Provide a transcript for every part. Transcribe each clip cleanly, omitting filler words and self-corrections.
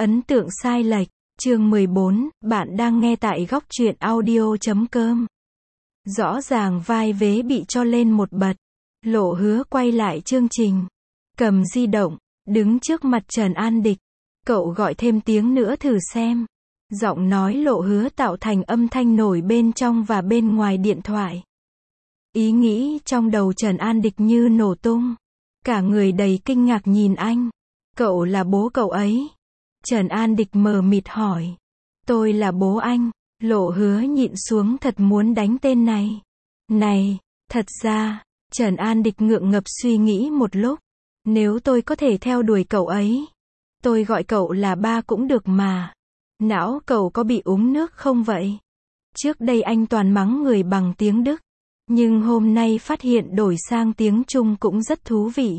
Ấn tượng sai lệch, chương 14, bạn đang nghe tại góc truyện audio.com. Rõ ràng vai vế bị cho lên một bật. Lộ Hứa quay lại chương trình. Cầm di động, đứng trước mặt Trần An Địch. Cậu gọi thêm tiếng nữa thử xem. Giọng nói Lộ Hứa tạo thành âm thanh nổi bên trong và bên ngoài điện thoại. Ý nghĩ trong đầu Trần An Địch như nổ tung. Cả người đầy kinh ngạc nhìn anh. Cậu là bố cậu ấy. Trần An Địch mờ mịt hỏi. Tôi là bố anh. Lộ Hứa nhịn xuống thật muốn đánh tên này. Này, thật ra, Trần An Địch ngượng ngập suy nghĩ một lúc. Nếu tôi có thể theo đuổi cậu ấy, tôi gọi cậu là ba cũng được mà. Não cậu có bị uống nước không vậy? Trước đây anh toàn mắng người bằng tiếng Đức. Nhưng hôm nay phát hiện đổi sang tiếng Trung cũng rất thú vị.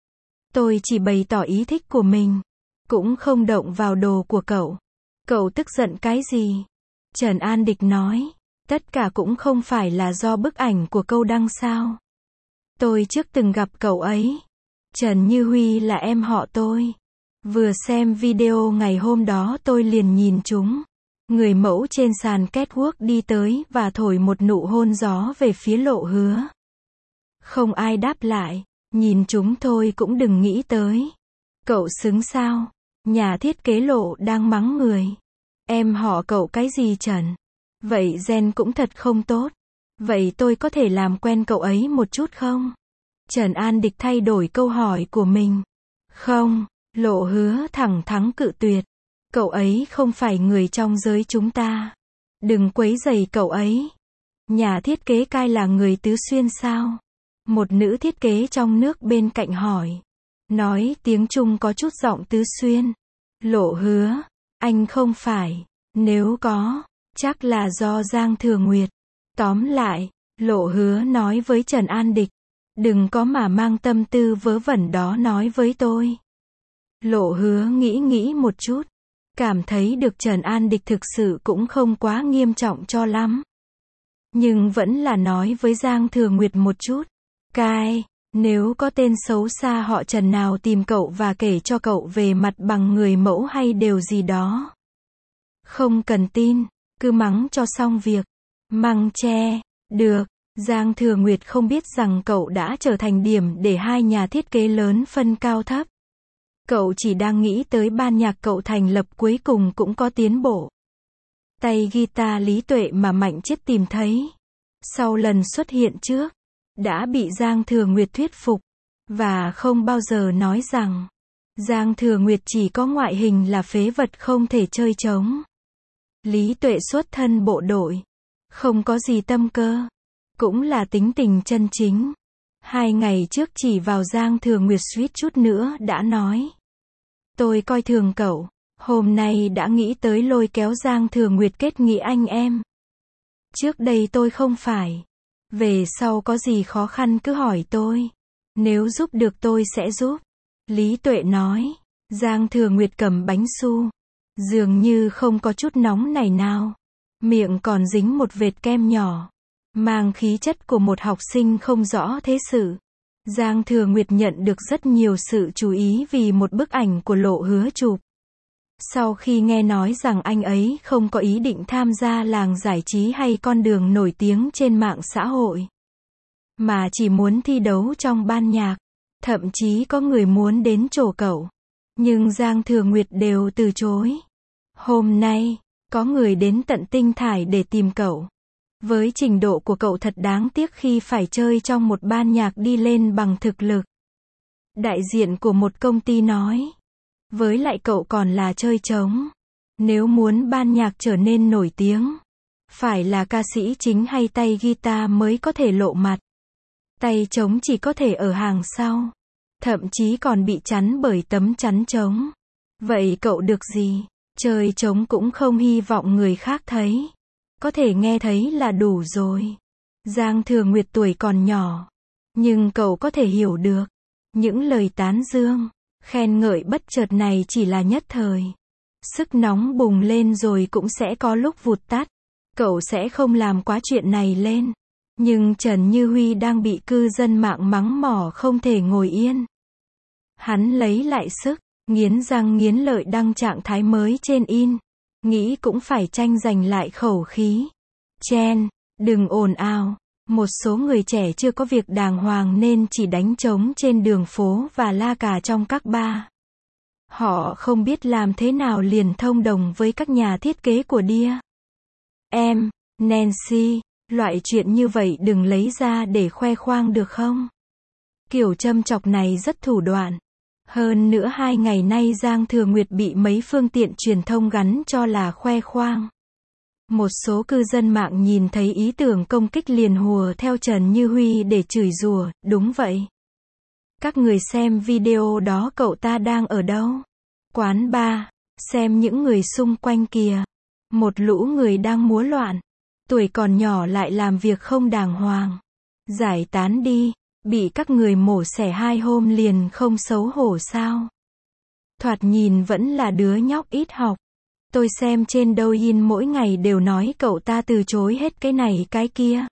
Tôi chỉ bày tỏ ý thích của mình. Cũng không động vào đồ của cậu. Cậu tức giận cái gì? Trần An Địch nói. Tất cả cũng không phải là do bức ảnh của câu đăng sao. Tôi trước từng gặp cậu ấy. Trần Như Huy là em họ tôi. Vừa xem video ngày hôm đó tôi liền nhìn chúng. Người mẫu trên sàn catwalk đi tới và thổi một nụ hôn gió về phía Lộ Hứa. Không ai đáp lại. Nhìn chúng thôi cũng đừng nghĩ tới. Cậu xứng sao? Nhà thiết kế Lộ đang mắng người. Em họ cậu cái gì Trần? Vậy gen cũng thật không tốt. Vậy tôi có thể làm quen cậu ấy một chút không? Trần An Địch thay đổi câu hỏi của mình. Không, Lộ Hứa thẳng thắn cự tuyệt. Cậu ấy không phải người trong giới chúng ta. Đừng quấy rầy cậu ấy. Nhà thiết kế Cai là người Tứ Xuyên sao? Một nữ thiết kế trong nước bên cạnh hỏi. Nói tiếng Trung có chút giọng Tứ Xuyên. Lộ Hứa, anh không phải. Nếu có, chắc là do Giang Thừa Nguyệt. Tóm lại, Lộ Hứa nói với Trần An Địch. Đừng có mà mang tâm tư vớ vẩn đó nói với tôi. Lộ Hứa nghĩ một chút. Cảm thấy được Trần An Địch thực sự cũng không quá nghiêm trọng cho lắm. Nhưng vẫn là nói với Giang Thừa Nguyệt một chút. Cai, nếu có tên xấu xa họ Trần nào tìm cậu và kể cho cậu về mặt bằng người mẫu hay điều gì đó. Không cần tin, cứ mắng cho xong việc. Măng tre, được. Giang Thừa Nguyệt không biết rằng cậu đã trở thành điểm để hai nhà thiết kế lớn phân cao thấp. Cậu chỉ đang nghĩ tới ban nhạc cậu thành lập cuối cùng cũng có tiến bộ. Tay guitar Lý Tuệ mà Mạnh Chiết tìm thấy. Sau lần xuất hiện trước, đã bị Giang Thừa Nguyệt thuyết phục. Và không bao giờ nói rằng, Giang Thừa Nguyệt chỉ có ngoại hình là phế vật không thể chơi trống. Lý Tuệ xuất thân bộ đội. Không có gì tâm cơ. Cũng là tính tình chân chính. 2 ngày trước chỉ vào Giang Thừa Nguyệt suýt chút nữa đã nói. Tôi coi thường cậu. Hôm nay đã nghĩ tới lôi kéo Giang Thừa Nguyệt kết nghĩa anh em. Trước đây tôi không phải. Về sau có gì khó khăn cứ hỏi tôi. Nếu giúp được tôi sẽ giúp. Lý Tuệ nói. Giang Thừa Nguyệt cầm bánh su. Dường như không có chút nóng này nào. Miệng còn dính một vệt kem nhỏ. Mang khí chất của một học sinh không rõ thế sự. Giang Thừa Nguyệt nhận được rất nhiều sự chú ý vì một bức ảnh của Lộ Hứa chụp. Sau khi nghe nói rằng anh ấy không có ý định tham gia làng giải trí hay con đường nổi tiếng trên mạng xã hội, mà chỉ muốn thi đấu trong ban nhạc. Thậm chí có người muốn đến chỗ cậu. Nhưng Giang Thừa Nguyệt đều từ chối. Hôm nay, có người đến tận Tinh Thải để tìm cậu. Với trình độ của cậu thật đáng tiếc khi phải chơi trong một ban nhạc đi lên bằng thực lực. Đại diện của một công ty nói. Với lại cậu còn là chơi trống. Nếu muốn ban nhạc trở nên nổi tiếng, phải là ca sĩ chính hay tay guitar mới có thể lộ mặt. Tay trống chỉ có thể ở hàng sau. Thậm chí còn bị chắn bởi tấm chắn trống. Vậy cậu được gì? Chơi trống cũng không hy vọng người khác thấy. Có thể nghe thấy là đủ rồi. Giang Thừa Nguyệt tuổi còn nhỏ. Nhưng cậu có thể hiểu được. Những lời tán dương, khen ngợi bất chợt này chỉ là nhất thời. Sức nóng bùng lên rồi cũng sẽ có lúc vụt tắt. Cậu sẽ không làm quá chuyện này lên. Nhưng Trần Như Huy đang bị cư dân mạng mắng mỏ không thể ngồi yên. Hắn lấy lại sức, Nghiến răng nghiến lợi đăng trạng thái mới trên in. Nghĩ cũng phải tranh giành lại khẩu khí. Chen, đừng ồn ào. Một số người trẻ chưa có việc đàng hoàng nên chỉ đánh trống trên đường phố và la cà trong các bar. Họ không biết làm thế nào liền thông đồng với các nhà thiết kế của Dear Em, Nancy, loại chuyện như vậy đừng lấy ra để khoe khoang được không? Kiểu châm chọc này rất thủ đoạn. Hơn nữa 2 ngày nay Giang Thừa Nguyệt bị mấy phương tiện truyền thông gắn cho là khoe khoang. Một số cư dân mạng nhìn thấy ý tưởng công kích liền hùa theo Trần Như Huy để chửi rủa, đúng vậy. Các người xem video đó cậu ta đang ở đâu? Quán bar, xem những người xung quanh kìa. Một lũ người đang múa loạn. Tuổi còn nhỏ lại làm việc không đàng hoàng. Giải tán đi, bị các người mổ xẻ 2 hôm liền không xấu hổ sao? Thoạt nhìn vẫn là đứa nhóc ít học. Tôi xem trên Douyin mỗi ngày đều nói cậu ta từ chối hết cái này cái kia.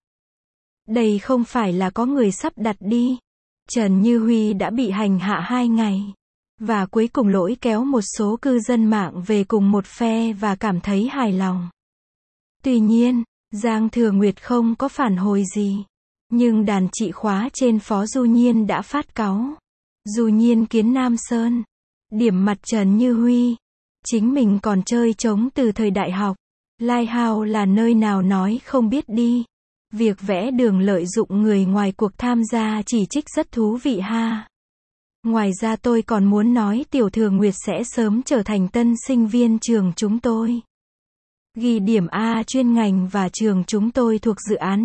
Đây không phải là có người sắp đặt đi. Trần Như Huy đã bị hành hạ 2 ngày. Và cuối cùng lỗi kéo một số cư dân mạng về cùng một phe và cảm thấy hài lòng. Tuy nhiên, Giang Thừa Nguyệt không có phản hồi gì. Nhưng đàn chị khóa trên Phó Du Nhiên đã phát cáu. Du Nhiên kiến Nam Sơn. Điểm mặt Trần Như Huy. Chính mình còn chơi trống từ thời đại học. Lighthouse là nơi nào nói không biết đi. Việc vẽ đường lợi dụng người ngoài cuộc tham gia chỉ trích rất thú vị ha. Ngoài ra tôi còn muốn nói Tiểu Thừa Nguyệt sẽ sớm trở thành tân sinh viên trường chúng tôi. Ghi điểm A chuyên ngành và trường chúng tôi thuộc dự án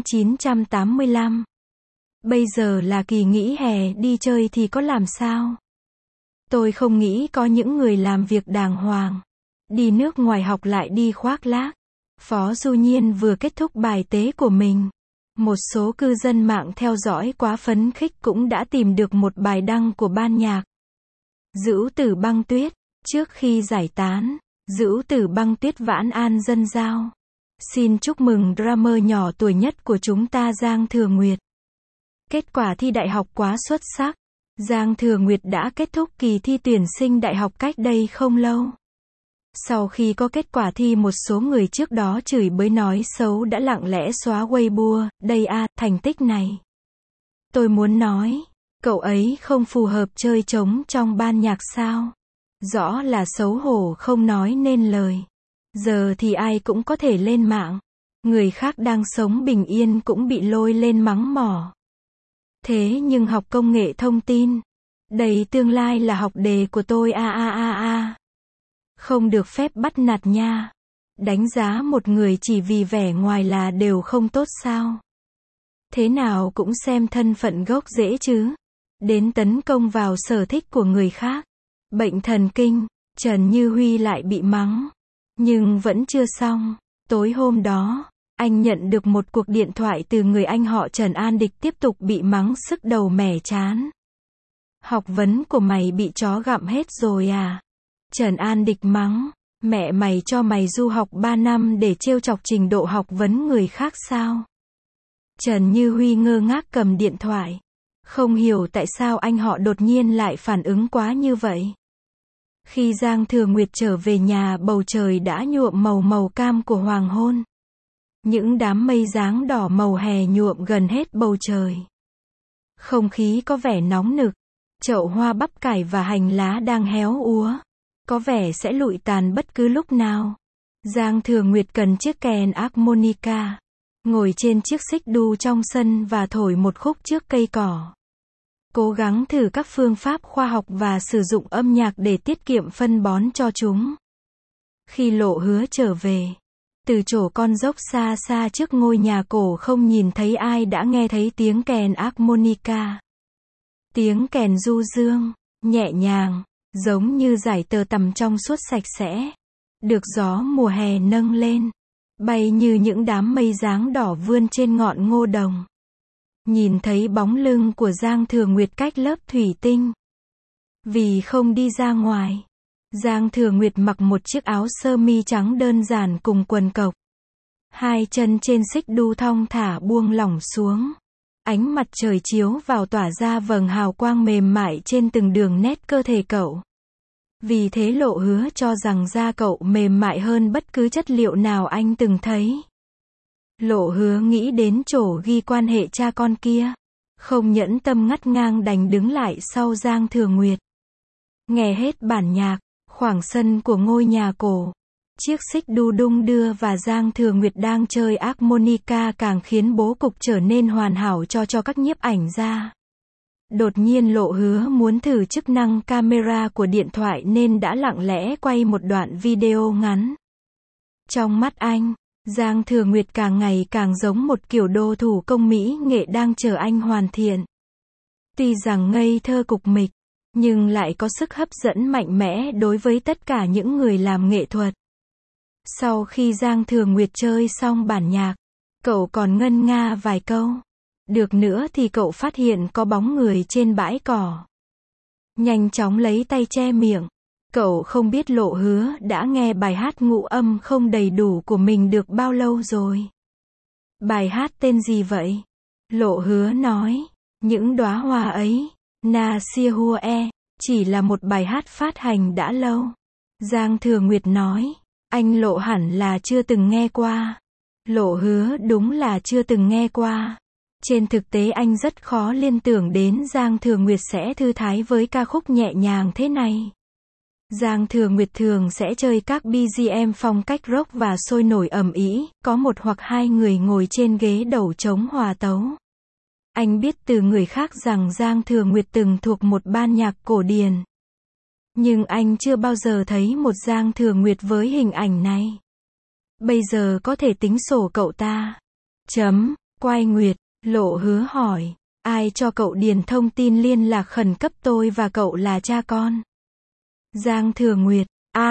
985. Bây giờ là kỳ nghỉ hè đi chơi thì có làm sao? Tôi không nghĩ có những người làm việc đàng hoàng. Đi nước ngoài học lại đi khoác lác. Phó Du Nhiên vừa kết thúc bài tế của mình. Một số cư dân mạng theo dõi quá phấn khích cũng đã tìm được một bài đăng của ban nhạc Dữu Tử Băng Tuyết. Trước khi giải tán, Dữu Tử Băng Tuyết vãn an dân giao. Xin chúc mừng drummer nhỏ tuổi nhất của chúng ta Giang Thừa Nguyệt. Kết quả thi đại học quá xuất sắc. Giang Thừa Nguyệt đã kết thúc kỳ thi tuyển sinh đại học cách đây không lâu. Sau khi có kết quả thi một số người trước đó chửi bới nói xấu đã lặng lẽ xóa Weibo, đây thành tích này. Tôi muốn nói, cậu ấy không phù hợp chơi trống trong ban nhạc sao? Rõ là xấu hổ không nói nên lời. Giờ thì ai cũng có thể lên mạng. Người khác đang sống bình yên cũng bị lôi lên mắng mỏ. Thế nhưng học công nghệ thông tin. Đây tương lai là học đề của tôi Không được phép bắt nạt nha. Đánh giá một người chỉ vì vẻ ngoài là đều không tốt sao? Thế nào cũng xem thân phận gốc rễ chứ. Đến tấn công vào sở thích của người khác. Bệnh thần kinh, Trần Như Huy lại bị mắng. Nhưng vẫn chưa xong. Tối hôm đó, anh nhận được một cuộc điện thoại từ người anh họ Trần An Địch tiếp tục bị mắng sức đầu mẻ chán. Học vấn của mày bị chó gặm hết rồi à? Trần An Địch mắng, mẹ mày cho mày du học 3 năm để trêu chọc trình độ học vấn người khác sao? Trần Như Huy ngơ ngác cầm điện thoại. Không hiểu tại sao anh họ đột nhiên lại phản ứng quá như vậy. Khi Giang Thừa Nguyệt trở về nhà bầu trời đã nhuộm màu cam của hoàng hôn. Những đám mây dáng đỏ màu hè nhuộm gần hết bầu trời. Không khí có vẻ nóng nực. Chậu hoa bắp cải và hành lá đang héo úa. Có vẻ sẽ lụi tàn bất cứ lúc nào. Giang Thừa Nguyệt cần chiếc kèn harmonica. Ngồi trên chiếc xích đu trong sân và thổi một khúc trước cây cỏ. Cố gắng thử các phương pháp khoa học và sử dụng âm nhạc để tiết kiệm phân bón cho chúng. Khi Lộ Hứa trở về, từ chỗ con dốc xa xa trước ngôi nhà cổ không nhìn thấy ai đã nghe thấy tiếng kèn harmonica. Tiếng kèn du dương, nhẹ nhàng, giống như dải tơ tằm trong suốt sạch sẽ. Được gió mùa hè nâng lên, bay như những đám mây dáng đỏ vươn trên ngọn ngô đồng. Nhìn thấy bóng lưng của Giang Thừa Nguyệt cách lớp thủy tinh. Vì không đi ra ngoài, Giang Thừa Nguyệt mặc một chiếc áo sơ mi trắng đơn giản cùng quần cộc. Hai chân trên xích đu thong thả buông lỏng xuống. Ánh mặt trời chiếu vào tỏa ra vầng hào quang mềm mại trên từng đường nét cơ thể cậu. Vì thế Lộ Hứa cho rằng da cậu mềm mại hơn bất cứ chất liệu nào anh từng thấy. Lộ Hứa nghĩ đến chỗ ghi quan hệ cha con kia. Không nhẫn tâm ngắt ngang đành đứng lại sau Giang Thừa Nguyệt. Nghe hết bản nhạc, khoảng sân của ngôi nhà cổ. Chiếc xích đu đung đưa và Giang Thừa Nguyệt đang chơi harmonica càng khiến bố cục trở nên hoàn hảo cho các nhiếp ảnh gia. Đột nhiên Lộ Hứa muốn thử chức năng camera của điện thoại nên đã lặng lẽ quay một đoạn video ngắn. Trong mắt anh, Giang Thừa Nguyệt càng ngày càng giống một kiểu đồ thủ công mỹ nghệ đang chờ anh hoàn thiện. Tuy rằng ngây thơ cục mịch, nhưng lại có sức hấp dẫn mạnh mẽ đối với tất cả những người làm nghệ thuật. Sau khi Giang Thừa Nguyệt chơi xong bản nhạc, cậu còn ngân nga vài câu. Được nữa thì cậu phát hiện có bóng người trên bãi cỏ. Nhanh chóng lấy tay che miệng. Cậu không biết Lộ Hứa đã nghe bài hát ngũ âm không đầy đủ của mình được bao lâu rồi. Bài hát tên gì vậy? Lộ Hứa nói, những đóa hoa ấy, Na Sia Hua E, chỉ là một bài hát phát hành đã lâu. Giang Thừa Nguyệt nói, anh Lộ hẳn là chưa từng nghe qua. Lộ Hứa đúng là chưa từng nghe qua. Trên thực tế anh rất khó liên tưởng đến Giang Thừa Nguyệt sẽ thư thái với ca khúc nhẹ nhàng thế này. Giang Thừa Nguyệt thường sẽ chơi các BGM phong cách rock và sôi nổi ầm ĩ, có một hoặc hai người ngồi trên ghế đầu trống hòa tấu. Anh biết từ người khác rằng Giang Thừa Nguyệt từng thuộc một ban nhạc cổ điển. Nhưng anh chưa bao giờ thấy một Giang Thừa Nguyệt với hình ảnh này. Bây giờ có thể tính sổ cậu ta. Quay Nguyệt, Lộ Hứa hỏi, ai cho cậu điền thông tin liên lạc khẩn cấp tôi và cậu là cha con? Giang Thừa Nguyệt,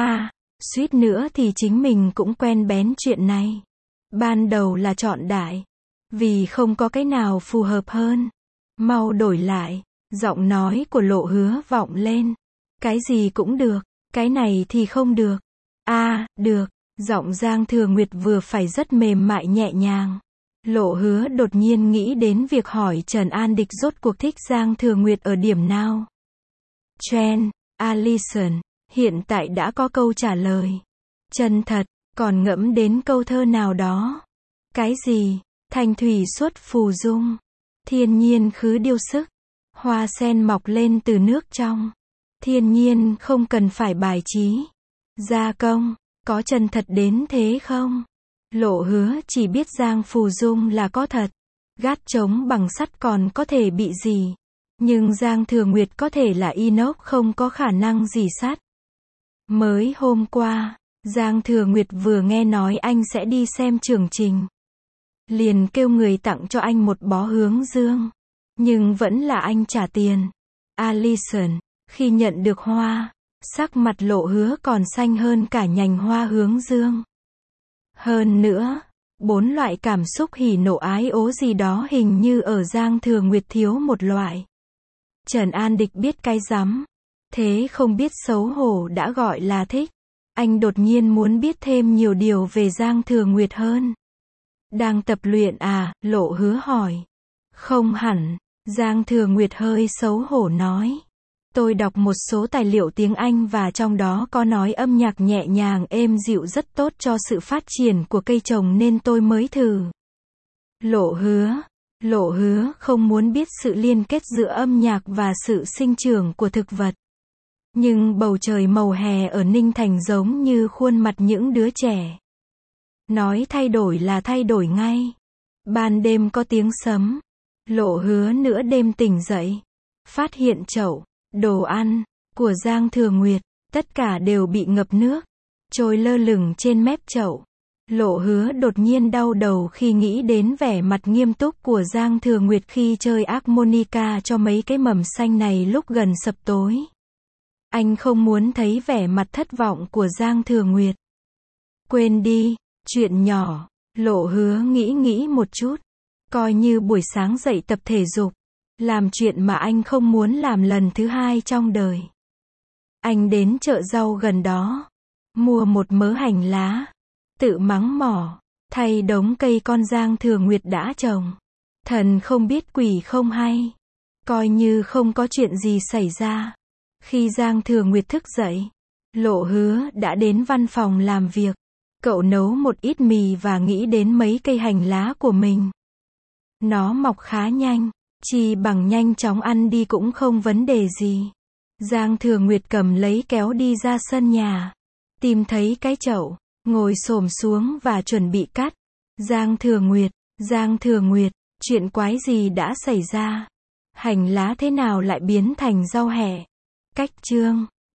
suýt nữa thì chính mình cũng quen bén chuyện này. Ban đầu là chọn đại, vì không có cái nào phù hợp hơn. Mau đổi lại, giọng nói của Lộ Hứa vọng lên. Cái gì cũng được, cái này thì không được. Được, giọng Giang Thừa Nguyệt vừa phải rất mềm mại nhẹ nhàng. Lộ Hứa đột nhiên nghĩ đến việc hỏi Trần An Địch rốt cuộc thích Giang Thừa Nguyệt ở điểm nào. Trent, Alison, hiện tại đã có câu trả lời. Chân thật, còn ngẫm đến câu thơ nào đó. Cái gì? Thanh thủy xuất phù dung. Thiên nhiên khứ điêu sức. Hoa sen mọc lên từ nước trong. Thiên nhiên không cần phải bài trí. Gia công, có chân thật đến thế không? Lộ Hứa chỉ biết Giang Phù Dung là có thật. Gác trống bằng sắt còn có thể bị gì. Nhưng Giang Thừa Nguyệt có thể là inox không có khả năng gì sắt. Mới hôm qua, Giang Thừa Nguyệt vừa nghe nói anh sẽ đi xem chương trình. Liền kêu người tặng cho anh một bó hướng dương. Nhưng vẫn là anh trả tiền. Alison, khi nhận được hoa, sắc mặt Lộ Hứa còn xanh hơn cả nhành hoa hướng dương. Hơn nữa, 4 loại cảm xúc hỉ nộ ái ố gì đó hình như ở Giang Thừa Nguyệt thiếu một loại. Trần An Địch biết cái rắm. Thế không biết xấu hổ đã gọi là thích. Anh đột nhiên muốn biết thêm nhiều điều về Giang Thừa Nguyệt hơn. Đang tập luyện à? Lộ Hứa hỏi. Không hẳn, Giang Thừa Nguyệt hơi xấu hổ nói. Tôi đọc một số tài liệu tiếng Anh và trong đó có nói âm nhạc nhẹ nhàng êm dịu rất tốt cho sự phát triển của cây trồng nên tôi mới thử. Lộ Hứa không muốn biết sự liên kết giữa âm nhạc và sự sinh trưởng của thực vật. Nhưng bầu trời màu hè ở Ninh Thành giống như khuôn mặt những đứa trẻ. Nói thay đổi là thay đổi ngay. Ban đêm có tiếng sấm. Lộ Hứa nửa đêm tỉnh dậy. Phát hiện chậu, đồ ăn, của Giang Thừa Nguyệt, tất cả đều bị ngập nước. Trôi lơ lửng trên mép chậu. Lộ Hứa đột nhiên đau đầu khi nghĩ đến vẻ mặt nghiêm túc của Giang Thừa Nguyệt khi chơi harmonica cho mấy cái mầm xanh này lúc gần sập tối. Anh không muốn thấy vẻ mặt thất vọng của Giang Thừa Nguyệt. Quên đi, chuyện nhỏ. Lộ Hứa nghĩ một chút. Coi như buổi sáng dậy tập thể dục. Làm chuyện mà anh không muốn làm lần thứ hai trong đời. Anh đến chợ rau gần đó. Mua một mớ hành lá. Tự mắng mỏ. Thay đống cây con Giang Thừa Nguyệt đã trồng. Thần không biết quỷ không hay. Coi như không có chuyện gì xảy ra. Khi Giang Thừa Nguyệt thức dậy, Lộ Hứa đã đến văn phòng làm việc. Cậu nấu một ít mì và nghĩ đến mấy cây hành lá của mình. Nó mọc khá nhanh, chỉ bằng nhanh chóng ăn đi cũng không vấn đề gì. Giang Thừa Nguyệt cầm lấy kéo đi ra sân nhà. Tìm thấy cái chậu, ngồi xổm xuống và chuẩn bị cắt. Giang Thừa Nguyệt, chuyện quái gì đã xảy ra? Hành lá thế nào lại biến thành rau hẹ? Cách chương